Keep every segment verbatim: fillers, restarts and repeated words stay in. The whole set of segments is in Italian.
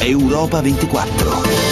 Europa ventiquattro.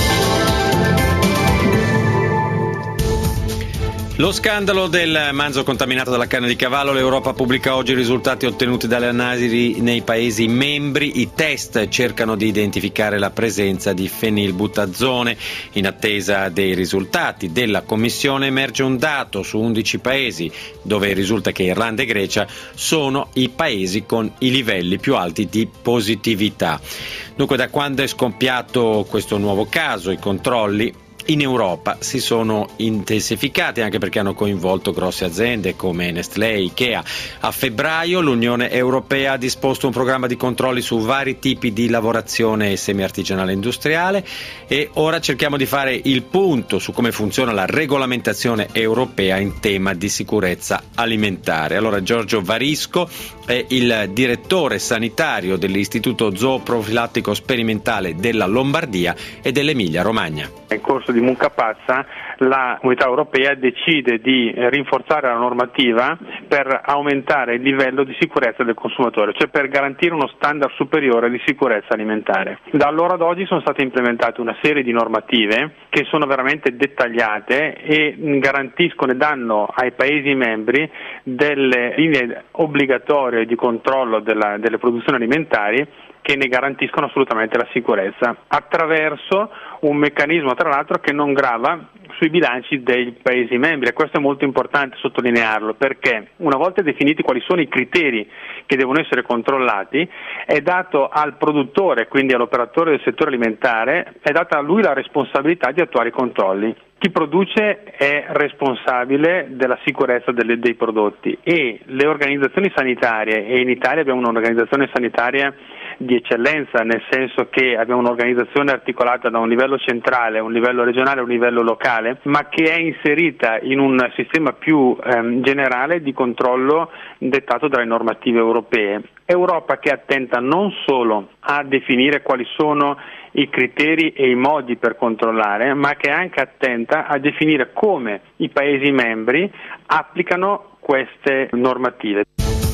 Lo scandalo del manzo contaminato dalla carne di cavallo. L'Europa pubblica oggi i risultati ottenuti dalle analisi nei Paesi membri. I test cercano di identificare la presenza di fenilbutazone. In attesa dei risultati della Commissione emerge un dato su undici Paesi, dove risulta che Irlanda e Grecia sono i Paesi con i livelli più alti di positività. Dunque, da quando è scoppiato questo nuovo caso, i controlli in Europa si sono intensificati, anche perché hanno coinvolto grosse aziende come Nestlé e Ikea. A febbraio l'Unione Europea ha disposto un programma di controlli su vari tipi di lavorazione semi-artigianale industriale e ora cerchiamo di fare il punto su come funziona la regolamentazione europea in tema di sicurezza alimentare. Allora, Giorgio Varisco è il direttore sanitario dell'Istituto Zooprofilattico Sperimentale della Lombardia e dell'Emilia Romagna. Nel corso di Mucca Pazza la Comunità Europea decide di rinforzare la normativa per aumentare il livello di sicurezza del consumatore, cioè per garantire uno standard superiore di sicurezza alimentare. Da allora ad oggi sono state implementate una serie di normative che sono veramente dettagliate e garantiscono e danno ai Paesi membri delle linee obbligatorie di controllo della, delle produzioni alimentari che ne garantiscono assolutamente la sicurezza, attraverso un meccanismo tra l'altro che non grava sui bilanci dei Paesi membri, e questo è molto importante sottolinearlo, perché una volta definiti quali sono i criteri che devono essere controllati, è dato al produttore, quindi all'operatore del settore alimentare, è data a lui la responsabilità di attuare i controlli. Chi produce è responsabile della sicurezza delle, dei prodotti, e le organizzazioni sanitarie, e in Italia abbiamo un'organizzazione sanitaria di eccellenza, nel senso che abbiamo un'organizzazione articolata da un livello centrale, un livello regionale e un livello locale, ma che è inserita in un sistema più ehm, generale di controllo dettato dalle normative europee. Europa che è attenta non solo a definire quali sono i criteri e i modi per controllare, ma che è anche attenta a definire come i Paesi membri applicano queste normative.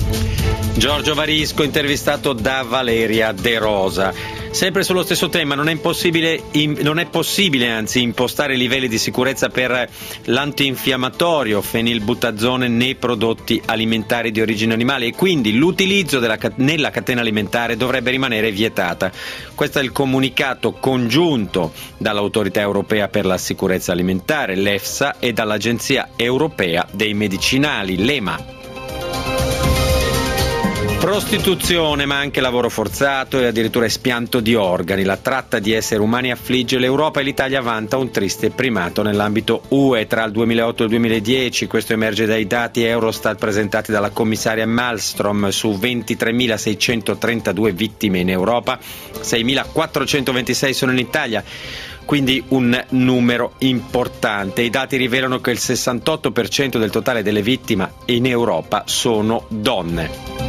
Giorgio Varisco, intervistato da Valeria De Rosa. Sempre sullo stesso tema, non è impossibile, non è possibile anzi impostare livelli di sicurezza per l'antinfiammatorio fenilbutazone nei prodotti alimentari di origine animale, e quindi l'utilizzo della, nella catena alimentare dovrebbe rimanere vietata. Questo è il comunicato congiunto dall'Autorità Europea per la Sicurezza Alimentare, l'EFSA, e dall'Agenzia Europea dei Medicinali, l'E M A. Prostituzione, ma anche lavoro forzato e addirittura espianto di organi. La tratta di esseri umani affligge l'Europa e l'Italia vanta un triste primato nell'ambito U E tra il duemilaotto e il duemiladieci. Questo emerge dai dati Eurostat presentati dalla commissaria Malmström. Su ventitremilaseicentotrentadue vittime in Europa, seimilaquattrocentoventisei sono in Italia. Quindi un numero importante. I dati rivelano che il sessantotto per cento del totale delle vittime in Europa sono donne.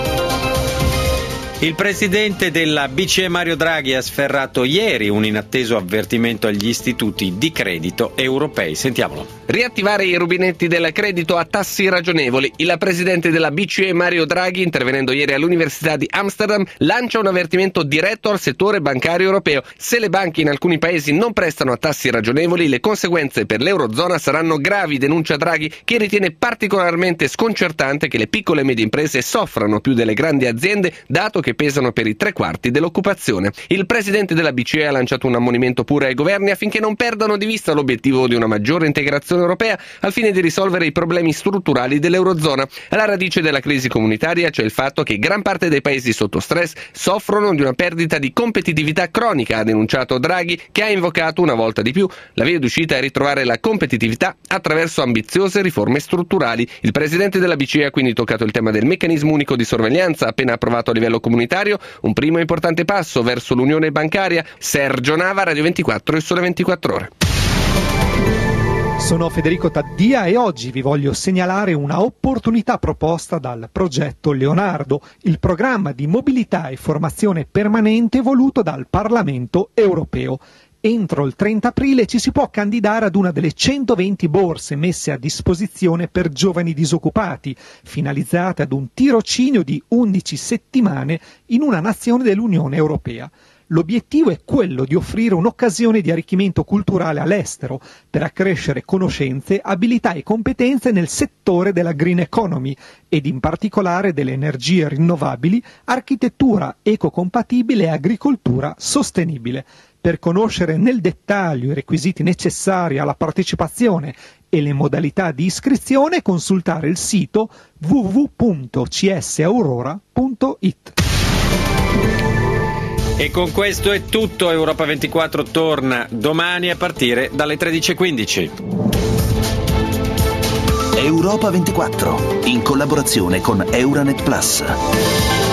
Il presidente della B C E Mario Draghi ha sferrato ieri un inatteso avvertimento agli istituti di credito europei. Sentiamolo. Riattivare i rubinetti del credito a tassi ragionevoli. Il presidente della B C E Mario Draghi, intervenendo ieri all'Università di Amsterdam, lancia un avvertimento diretto al settore bancario europeo. Se le banche in alcuni paesi non prestano a tassi ragionevoli, le conseguenze per l'Eurozona saranno gravi, denuncia Draghi, che ritiene particolarmente sconcertante che le piccole e medie imprese soffrano più delle grandi aziende, dato che pesano per i tre quarti dell'occupazione. Il presidente della B C E ha lanciato un ammonimento pure ai governi affinché non perdano di vista l'obiettivo di una maggiore integrazione europea al fine di risolvere i problemi strutturali dell'Eurozona. Alla radice della crisi comunitaria c'è il fatto che gran parte dei paesi sotto stress soffrono di una perdita di competitività cronica, ha denunciato Draghi, che ha invocato una volta di più la via d'uscita è ritrovare la competitività attraverso ambiziose riforme strutturali. Il presidente della B C E ha quindi toccato il tema del meccanismo unico di sorveglianza appena approvato a livello comunitario, un primo importante passo verso l'unione bancaria. Sergio Nava, Radio ventiquattro e Sole ventiquattro Ore. Sono Federico Taddia e oggi vi voglio segnalare una opportunità proposta dal progetto Leonardo, il programma di mobilità e formazione permanente voluto dal Parlamento europeo. Entro il trenta aprile ci si può candidare ad una delle centoventi borse messe a disposizione per giovani disoccupati, finalizzate ad un tirocinio di undici settimane in una nazione dell'Unione Europea. L'obiettivo è quello di offrire un'occasione di arricchimento culturale all'estero per accrescere conoscenze, abilità e competenze nel settore della green economy ed in particolare delle energie rinnovabili, architettura ecocompatibile e agricoltura sostenibile. Per conoscere nel dettaglio i requisiti necessari alla partecipazione e le modalità di iscrizione, consultare il sito w w w punto c s aurora punto i t. E con questo è tutto. Europa ventiquattro torna domani a partire dalle tredici e quindici. Europa ventiquattro, in collaborazione con Euranet Plus.